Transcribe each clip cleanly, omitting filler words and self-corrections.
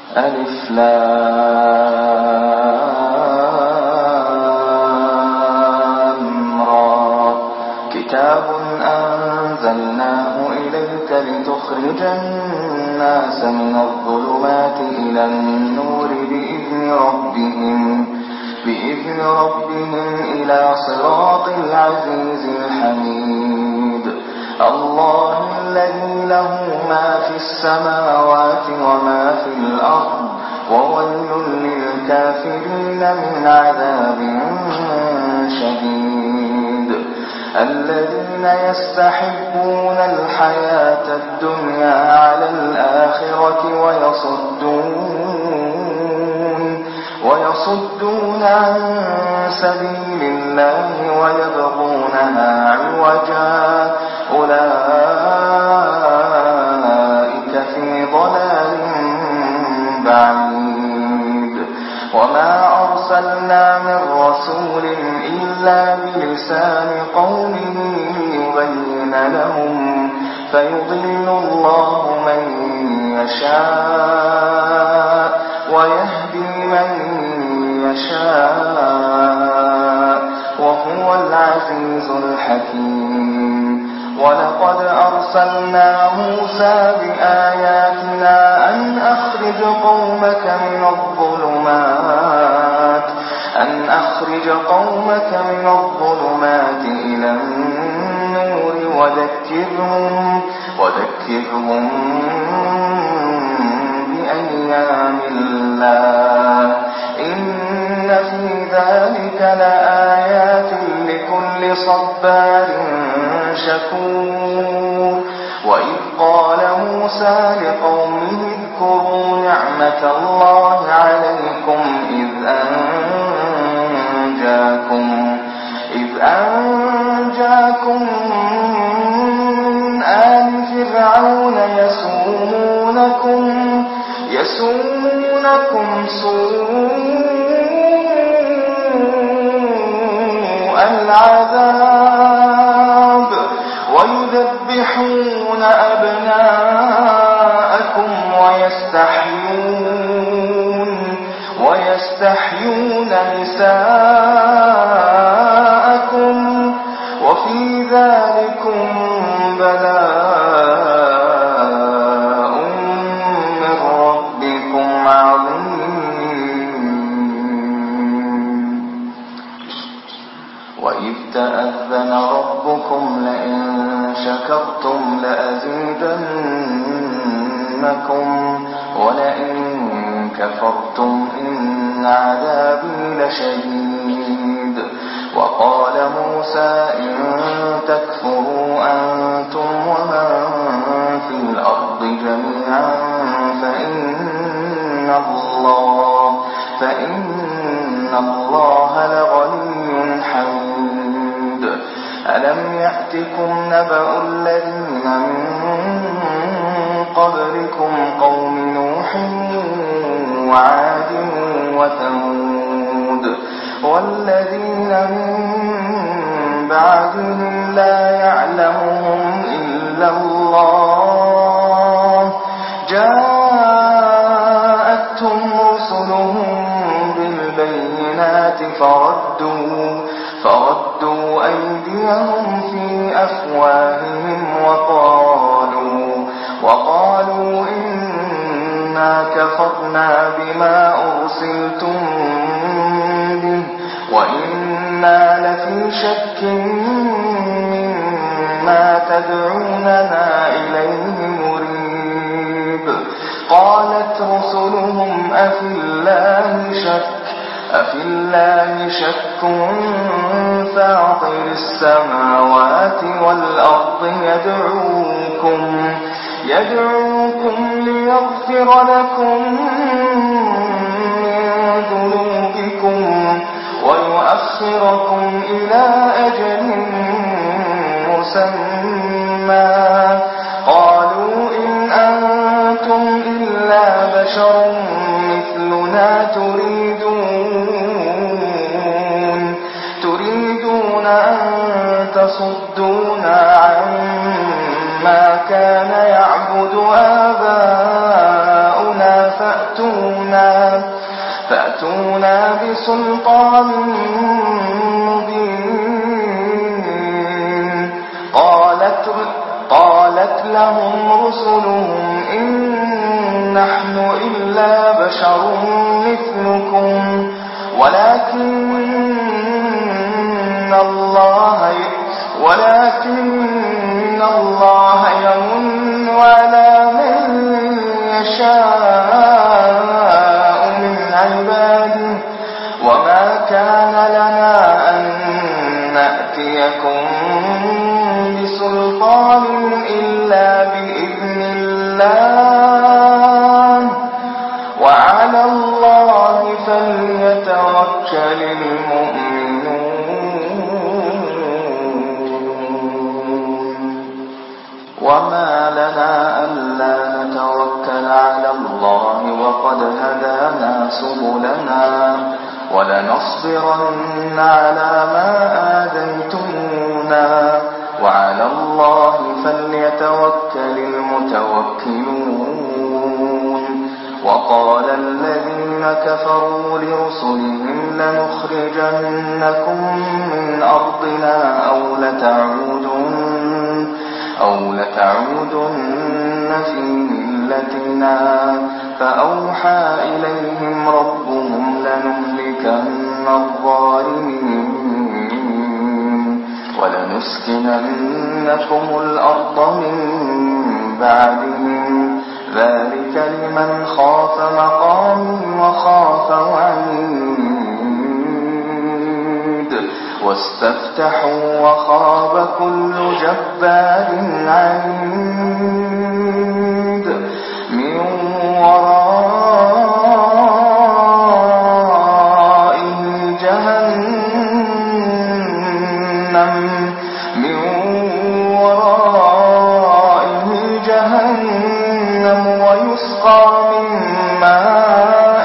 ألف لام را كتاب أنزلناه إليك لتخرج الناس من الظلمات إلى النور بإذن ربهم إلى صراط العزيز الحميد الله الذي له ما في السماوات وما في الأرض وويل للكافرين من عذاب شديد الذين يستحبون الحياة الدنيا على الآخرة ويصدون عن سبيل الله ويبغونها عوجا أولئك في ضلال بعيد وما أرسلنا من رسول إلا بلسان قومه ليبين لهم فيضل الله من يشاء ويهدي من يشاء وهو العزيز الحكيم ولقد أرسلنا موسى بآياتنا أن أخرج قومك من الظلمات إلى النور وذكرهم بأيام الله إن في ذلك لآيات لكل صبار شكور وإذ قال موسى لقومه اذكروا نعمة الله عليكم إذ أنجاكم من آل فرعون يسومونكم سوء العذاب ويذبحون أبناءكم ويستحيون نساءكم وفي ذلكم بلاء من ربكم عظيم وإذ تأذن ربكم لئن شكرتم لأزيدنكم ولئن كفرتم إن عذابي لشديد وقال موسى إن تكفروا أنتم ومن في الأرض جميعا فإن الله لغني حميد ألم يأتكم نبأ الذين من قبلكم قوم نوح وعاد وثمود والذين من بعدهم لا يعلمهم إلا الله جاءتهم رسلهم بالبينات فردوا أيديهم في أفواههم وقالوا إنا كفرنا بما أرسلتم به وإنا لفي شك مما تدعوننا إليه مريب قالت رسلهم أفي الله شك فاطر السماوات والأرض يدعوكم ليغفر لكم من ذنوبكم ويؤخركم إلى أجل مسمى قالوا إن أنتم إلا بشر مثلنا تريدون أن تصدونا عما كان يعبد آباؤنا فأتوا فأتونا بسلطان مبين. قالت لهم رسلهم إن نحن إلا بشر مثلكم ولكن الله يمن على من يشاء من عباده وما كان لنا أن نأتيكم بسلطان إلا بإذن الله وعلى الله فليتوكل المؤمنون. وما لنا ألا نتوكل على الله وقد هدانا سبلنا ولنصبرن على ما آذيتمونا وعلى الله فليتوكل المتوكلون. وقال الذين كفروا لرسلهم لنخرجنكم من أرضنا أو لتعودن في ملتنا فأوحى إليهم ربهم لنهلكن الظالمين ولنسكننكم الأرض من بعدهم ذلك لمن خاف مقامي وخاف وعيد. واستفتحوا وخاب كل جبار عنيد من ورائه جهنم ويسقى من ماء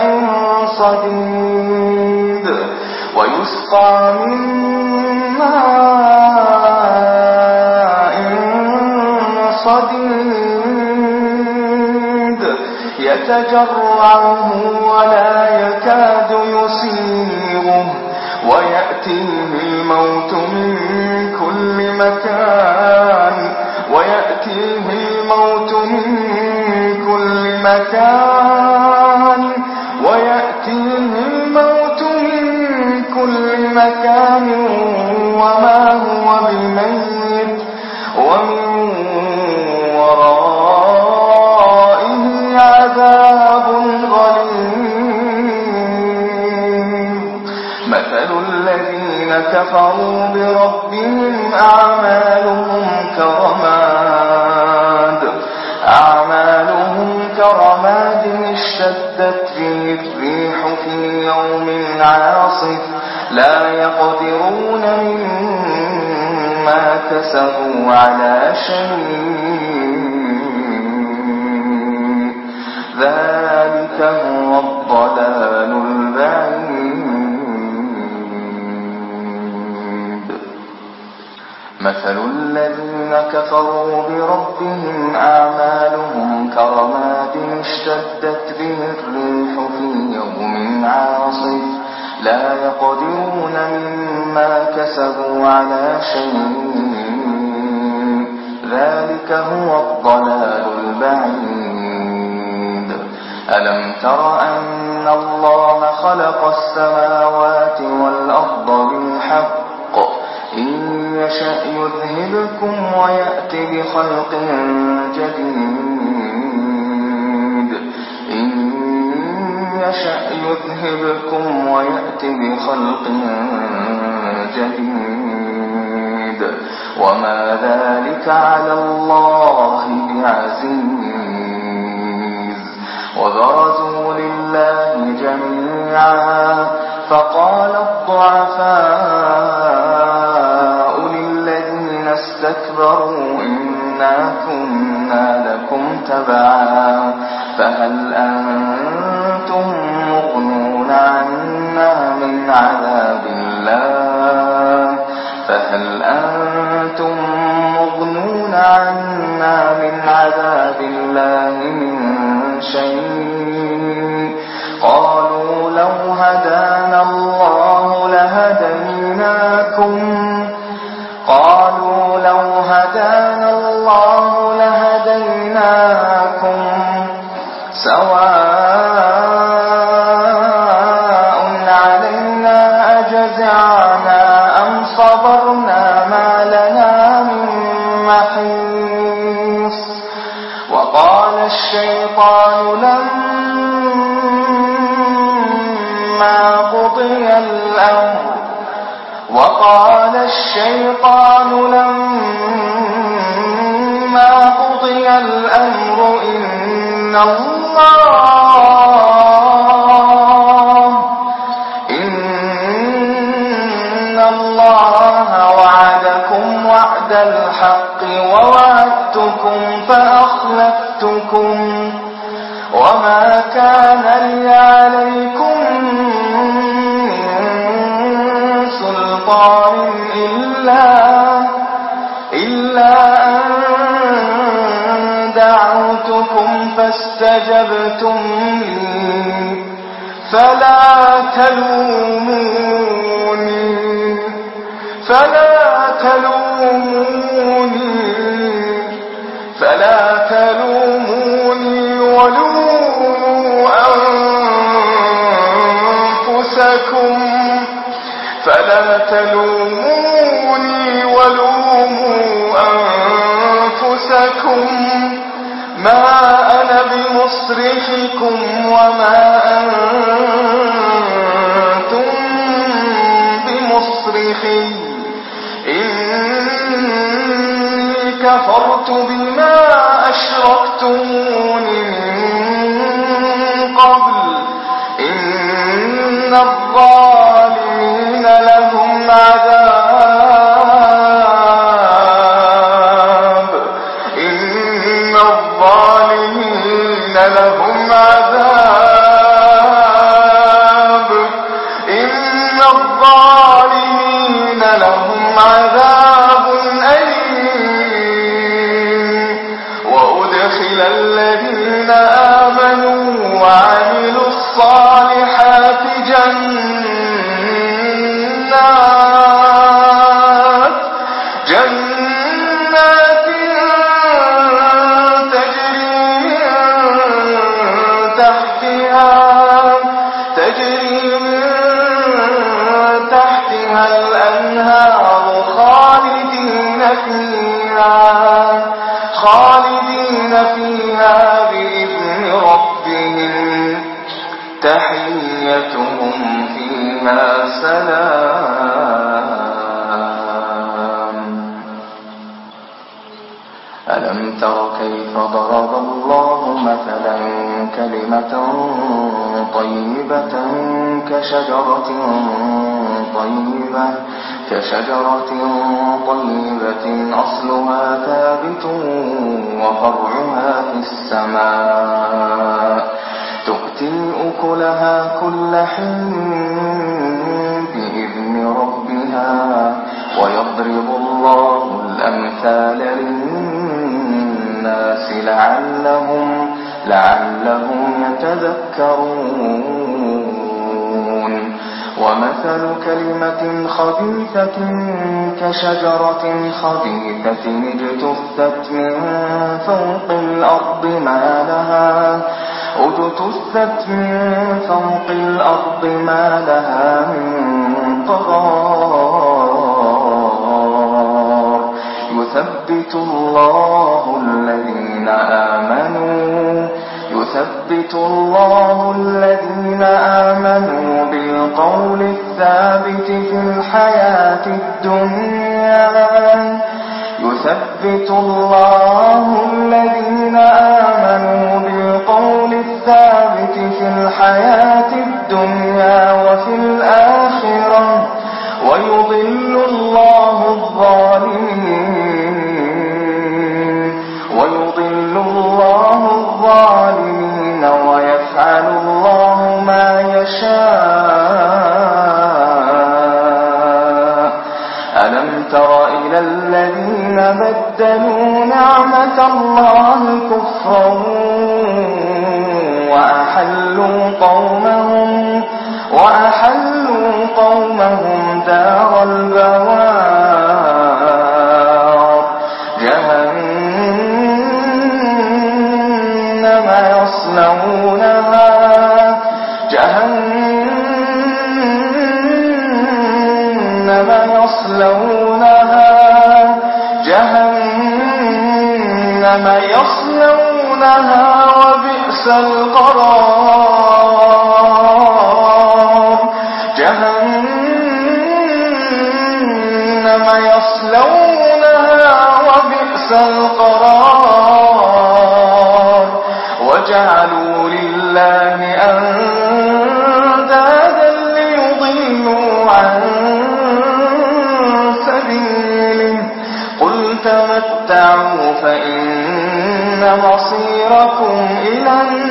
صديد يتجرعه ولا يكاد يسيغه ويأتيه الموت من كل مكان وما هو بميت ومن ورائه عذاب غليظ. مثل الذين كفروا بربهم أعمالهم كرماد اشتدت به الريح في يوم عاصف لا يقدرون مما كسبوا على شيء ذلك هو الضلال البعيد. مثل الذين كفروا بربهم أعمالهم كرماد اشتدت به الريح في يوم عاصف لا يقدرون مما كسبوا على شيء ذلك هو الضلال البعيد. ألم تر أن الله خلق السماوات والأرض بالحق إن يشأ يذهبكم ويأتي بخلق جديد وما ذلك على الله بعزيز. وبرزوا لله جميعا فقال الضعفاء للذين استكبروا إنا كنا لكم تبعا فهل أنتم مغنون عنا من عذاب الله من شيء؟ قالوا لو علينا أجزعنا أم صبرنا ما لنا من محيص. وقال الشيطان لما قضي الأمر إن الله وعدكم وعد الحق ووعدتكم فأخلفتكم وما كان لي عليكم من سلطان إلا أن دعوتكم فاستجبتم لي فلا تلوموني ولوموا أنفسكم ما أنا بمصرخكم وما أنتم بمصرخي إني كفرت بما أشركتمون من قبل إن الظالمين لهم عذاب أليم. وأدخل الذين آمنوا وعملوا الصالحات جنات تجري من تحتها الأنهار خالدين فيها بإذن ربهم تحيتهم فيها سلام. ألم تر كيف ضرب الله مثلا كلمة طيبة كشجرة طيبة أصلها ثابت وفرعها في السماء تؤتي أكلها كل حين بإذن ربها ويضرب الله الأمثال للناس لعلهم يتذكرون. ومثل كلمة خبيثة كشجرة خبيثة اجتثت من فوق الأرض ما لها من قرار. يثبت الله الذين آمنوا بالقول الثابت في الحياة الدنيا وفي الآخرة ويضل الله الظالمين ويفعل الله ما يشاء. ألم تر إلى الذين بدلوا نعمة الله كفرا وأحلوا قومهم دار البوار جهنم يصلونها أندادا ليضلوا عن سبيله قل تمتعوا فإن مصيركم إلى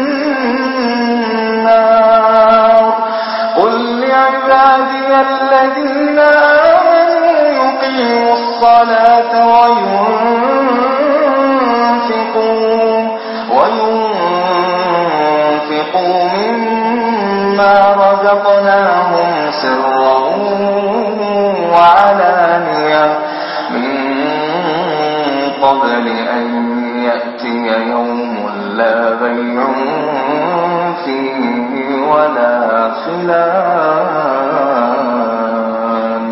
النار قل لعبادي الذين آمنوا يقيموا الصلاة وينفقوا مما رزقناهم سرا وعلانية من قبل أن يأتي يوم لا بيع فيه ولا خلال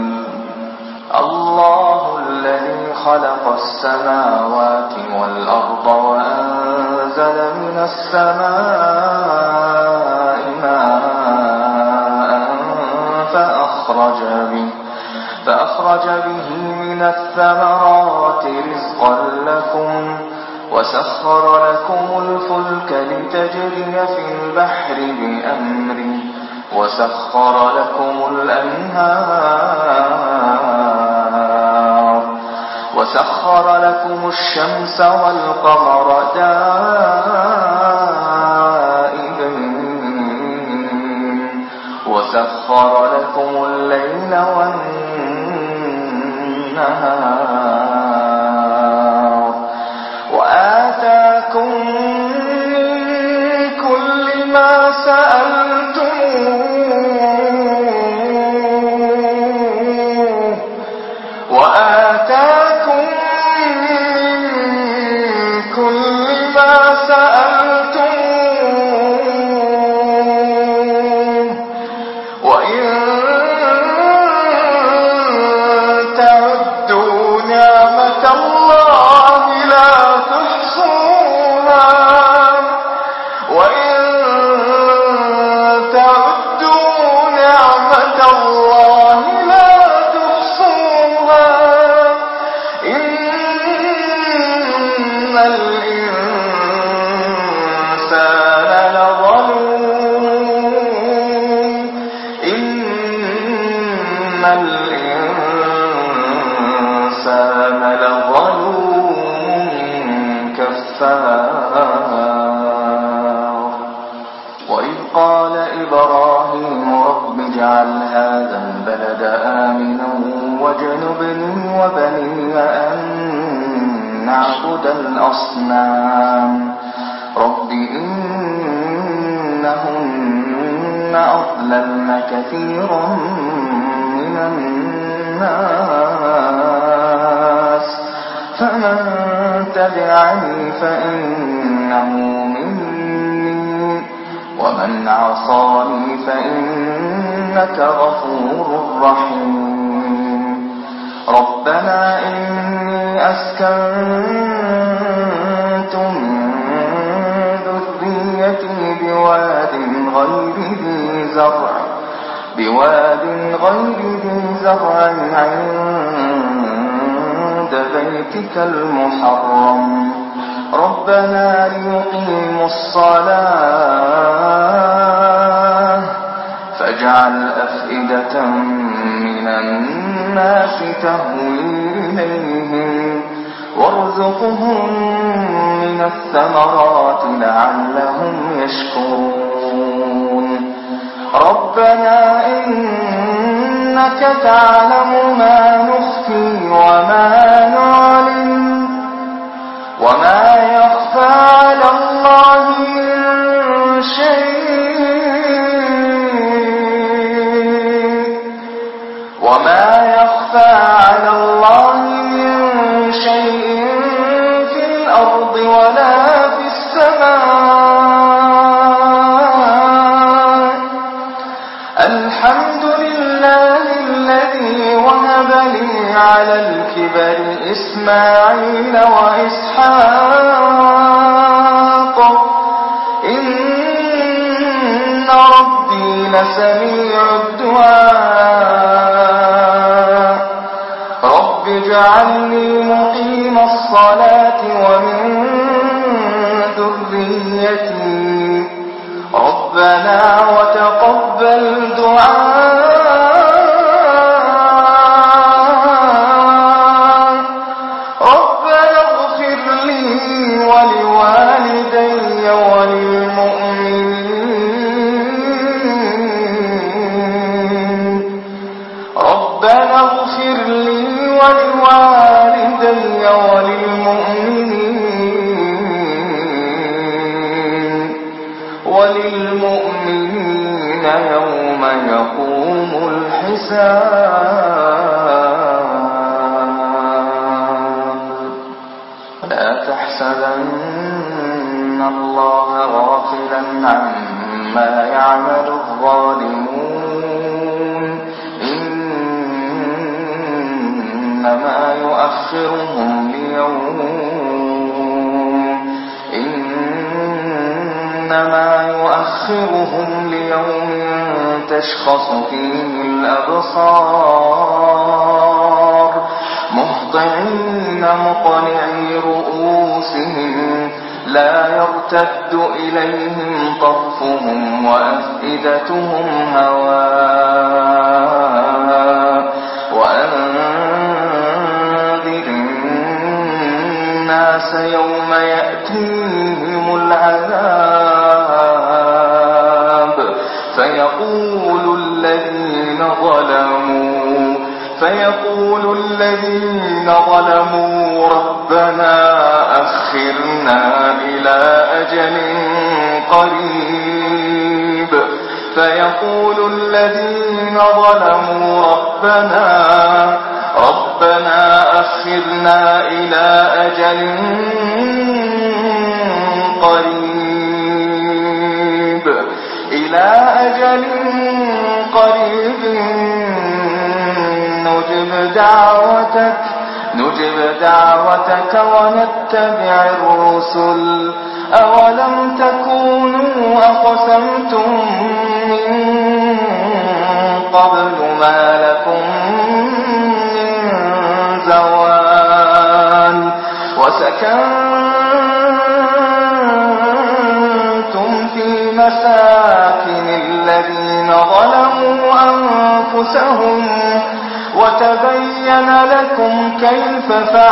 الله الذي خلق السماوات والأرض وأنزل من السماء ماء فأخرج به من الثمرات رزقا لكم وسخر لكم الفلك لتجري في البحر بأمره وسخر لكم الأنهار وسخر لكم الشمس والقمر دائبين وسخر لكم الليل والنهار وآتاكم من كل ما سألتموه وآتاكم من كل ما سألتموه وإن تعدوا نعمة الله لا تحصوها وإن تعدوا نعمة الله لا تحصوها إن الإنسان لظلوم كفار وإذ قال إبراهيم رب اجعل هذا البلد آمنا واجنبني وبني أن نعبد الأصنام رب إنهن أضللن كثيرا من الناس فمن تبعني فإنه مني ومن عصاني فإنك غفور رحيم ربنا إني أسكنت من ذريتي بواد غير ذي زرع عند بيتك المحرم ربنا ليقيموا الصلاة فاجعل أفئدة من الناس تهوي إليهم وارزقهم من الثمرات لعلهم يشكرون ربنا إنك تعلم ما نخفي وما نعلن وما يخفى على الله من شيء في الأرض ولا في السماء الحمد لله الذي وهب لي على الكبر إسماعيل وإسحاق إن ربي لسميع الدعاء رب اجعلني مقيم الصلاة ومن ذريتي ربنا وتقبل دعاء ربنا اغفر لي ولوالدي وللمؤمنين ربنا اغفر لي ولوالدي وللمؤمنين يوم يقوم الحساب لا تحسبن الله غافلا عما يعمل الظالمون إنما يؤخرهم ليوم تشخص فيه الأبصار مهطعين مقنعي رؤوسهم لا يرتد إليهم طرفهم وأفئدتهم هواء وأنذر الناس يوم يأتيهم العذاب فيقول الذين ظلموا ربنا أخرنا إلى أجل قريب فيقول الذين ظلموا ربنا أخرنا إلى أجل قريب نجب دعوتك ونتبع الرسل أولم تكونوا أقسمتم من قبل ما لكم من زوال وسكنتم في مساكن الذين ظلموا أنفسهم وتبين لكم كيف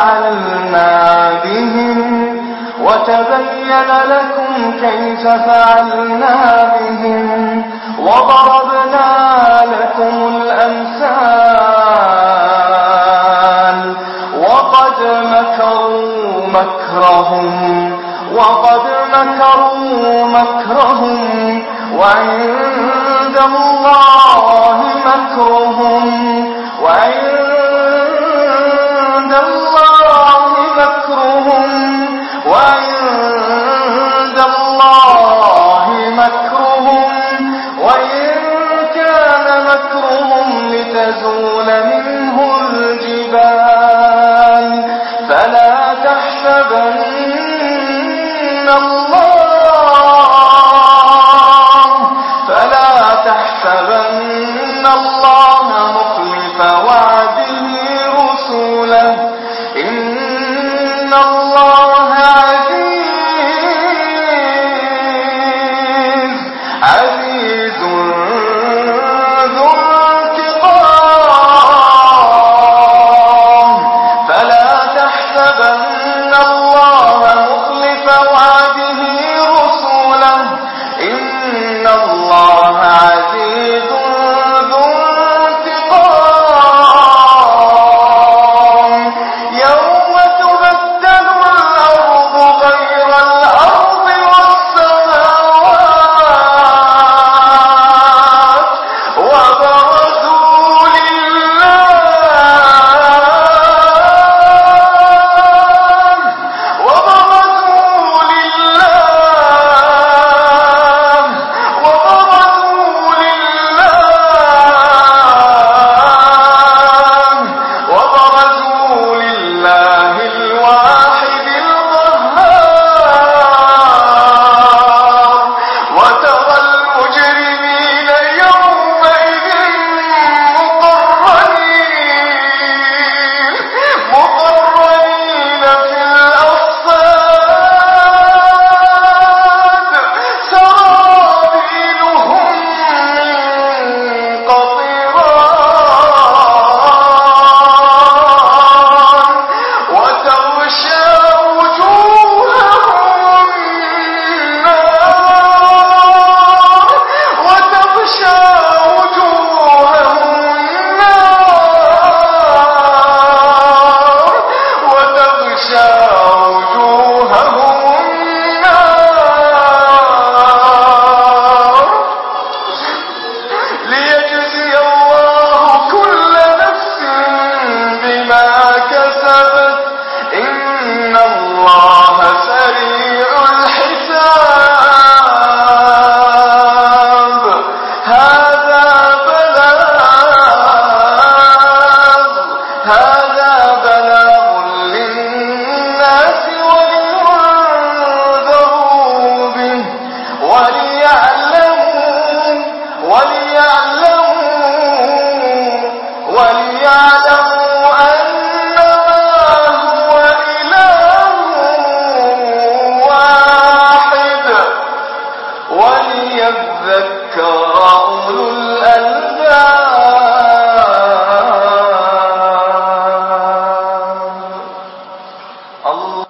فعلنا بهم وضربنا لكم الأمثال وقد مكروا مكرهم وعند الله مكرهم وإن كان مكرهم لتزول منه الجبال فلا تحسبن الله مخلف وعده رسله إن الله عزيز ذو انتقام أولو الألباب.